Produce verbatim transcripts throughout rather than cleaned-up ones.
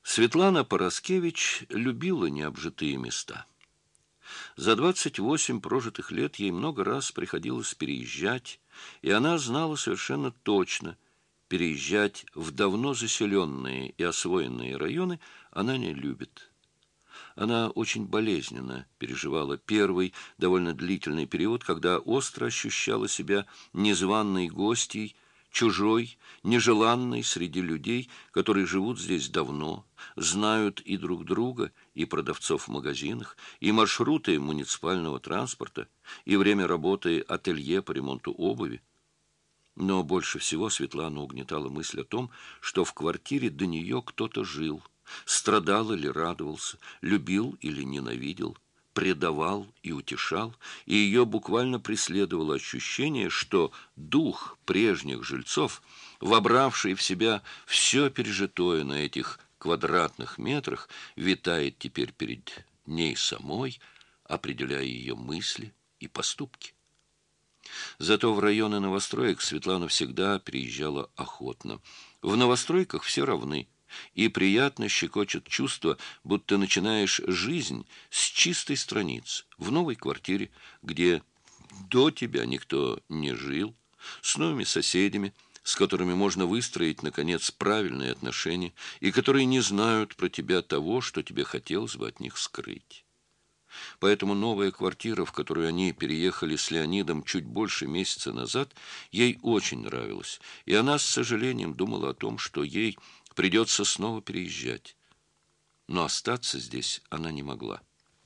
Светлана Параскевич любила необжитые места. За двадцать восемь прожитых лет ей много раз приходилось переезжать, и она знала совершенно точно, переезжать в давно заселенные и освоенные районы она не любит. Она очень болезненно переживала первый, довольно длительный период, когда остро ощущала себя незваной гостьей, чужой, нежеланной среди людей, которые живут здесь давно, знают и друг друга, и продавцов в магазинах, и маршруты муниципального транспорта, и время работы ателье по ремонту обуви. Но больше всего Светлану угнетала мысль о том, что в квартире до нее кто-то жил, страдал или радовался, любил или ненавидел, предавал и утешал, и ее буквально преследовало ощущение, что дух прежних жильцов, вобравший в себя все пережитое на этих квадратных метрах, витает теперь перед ней самой, определяя ее мысли и поступки. Зато в районы новостроек Светлана всегда приезжала охотно. В новостройках все равны, и приятно щекочет чувство, будто начинаешь жизнь с чистой страницы, в новой квартире, где до тебя никто не жил, с новыми соседями, с которыми можно выстроить, наконец, правильные отношения, и которые не знают про тебя того, что тебе хотелось бы от них скрыть. Поэтому новая квартира, в которую они переехали с Леонидом чуть больше месяца назад, ей очень нравилась, и она с сожалением думала о том, что ей придется снова переезжать. Но остаться здесь она не могла.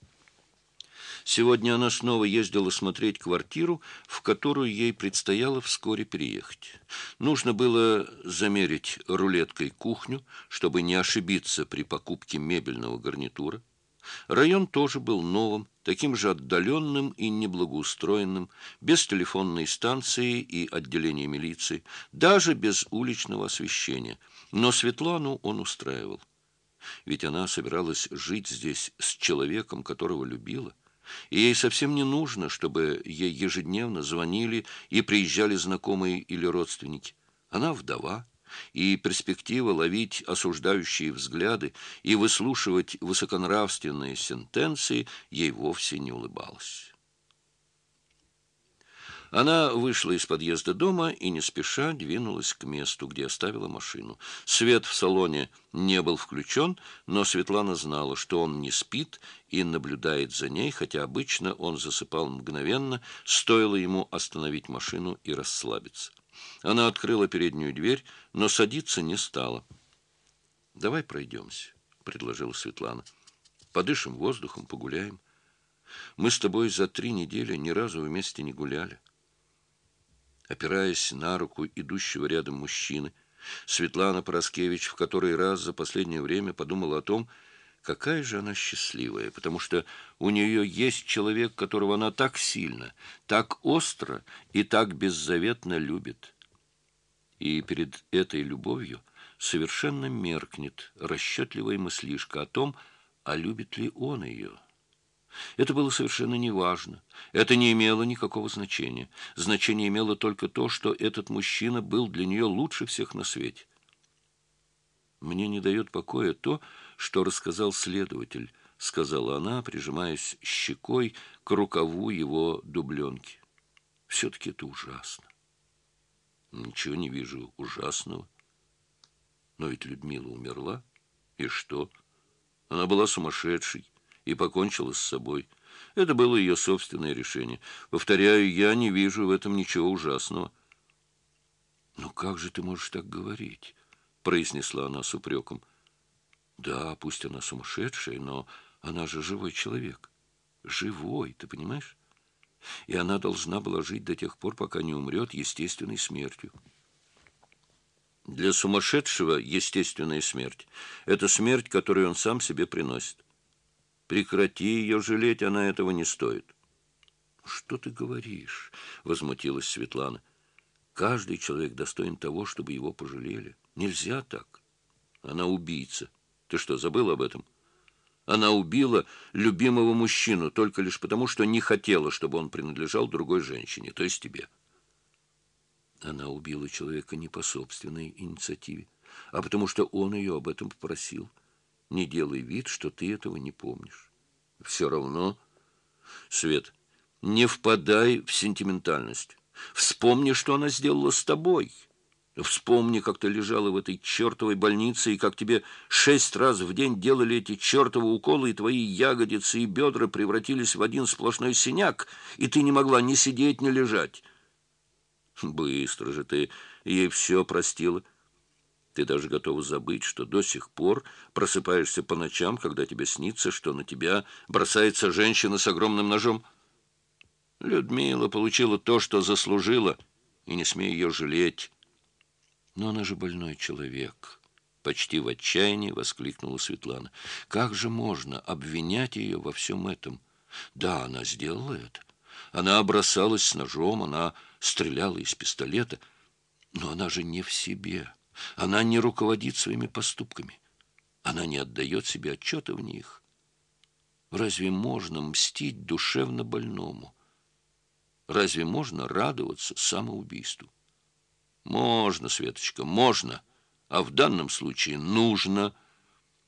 Сегодня она снова ездила смотреть квартиру, в которую ей предстояло вскоре переехать. Нужно было замерить рулеткой кухню, чтобы не ошибиться при покупке мебельного гарнитура. Район тоже был новым, таким же отдаленным и неблагоустроенным, без телефонной станции и отделения милиции, даже без уличного освещения. Но Светлану он устраивал. Ведь она собиралась жить здесь с человеком, которого любила, и ей совсем не нужно, чтобы ей ежедневно звонили и приезжали знакомые или родственники. Она вдова, и перспектива ловить осуждающие взгляды и выслушивать высоконравственные сентенции ей вовсе не улыбалась. Она вышла из подъезда дома и не спеша двинулась к месту, где оставила машину. Свет в салоне не был включен, но Светлана знала, что он не спит и наблюдает за ней, хотя обычно он засыпал мгновенно, стоило ему остановить машину и расслабиться. Она открыла переднюю дверь, но садиться не стала. «Давай пройдемся», — предложила Светлана. «Подышим воздухом, погуляем. Мы с тобой за три недели ни разу вместе не гуляли». Опираясь на руку идущего рядом мужчины, Светлана Параскевич в который раз за последнее время подумала о том, какая же она счастливая, потому что у нее есть человек, которого она так сильно, так остро и так беззаветно любит. И перед этой любовью совершенно меркнет расчетливая мыслишка о том, а любит ли он ее. Это было совершенно неважно. Это не имело никакого значения. Значение имело только то, что этот мужчина был для нее лучше всех на свете. «Мне не дает покоя то, что рассказал следователь», — сказала она, прижимаясь щекой к рукаву его дубленки. «Все-таки это ужасно». «Ничего не вижу ужасного. Но ведь Людмила умерла. И что? Она была сумасшедшей и покончила с собой. Это было ее собственное решение. Повторяю, я не вижу в этом ничего ужасного». «Ну как же ты можешь так говорить?» — произнесла она с упреком. «Да, пусть она сумасшедшая, но она же живой человек. Живой, ты понимаешь? И она должна была жить до тех пор, пока не умрет естественной смертью». Для сумасшедшего естественная смерть — это смерть, которую он сам себе приносит. Прекрати ее жалеть, она этого не стоит. «Что ты говоришь?» — возмутилась Светлана. «Каждый человек достоин того, чтобы его пожалели. Нельзя так. Она убийца. Ты что, забыл об этом? Она убила любимого мужчину только лишь потому, что не хотела, чтобы он принадлежал другой женщине, то есть тебе». Она убила человека не по собственной инициативе, а потому что он ее об этом попросил. Не делай вид, что ты этого не помнишь. Все равно, Свет, не впадай в сентиментальность. Вспомни, что она сделала с тобой. Вспомни, как ты лежала в этой чертовой больнице, и как тебе шесть раз в день делали эти чертовы уколы, и твои ягодицы и бедра превратились в один сплошной синяк, и ты не могла ни сидеть, ни лежать. Быстро же ты ей все простила. Ты даже готова забыть, что до сих пор просыпаешься по ночам, когда тебе снится, что на тебя бросается женщина с огромным ножом. Людмила получила то, что заслужила, и не смей ее жалеть. Но она же больной человек. Почти в отчаянии воскликнула Светлана. Как же можно обвинять ее во всем этом? Да, она сделала это. Она бросалась с ножом, она стреляла из пистолета. Но она же не в себе. Она не руководит своими поступками. Она не отдает себе отчета в них. Разве можно мстить душевно больному? Разве можно радоваться самоубийству? Можно, Светочка, можно. А в данном случае нужно.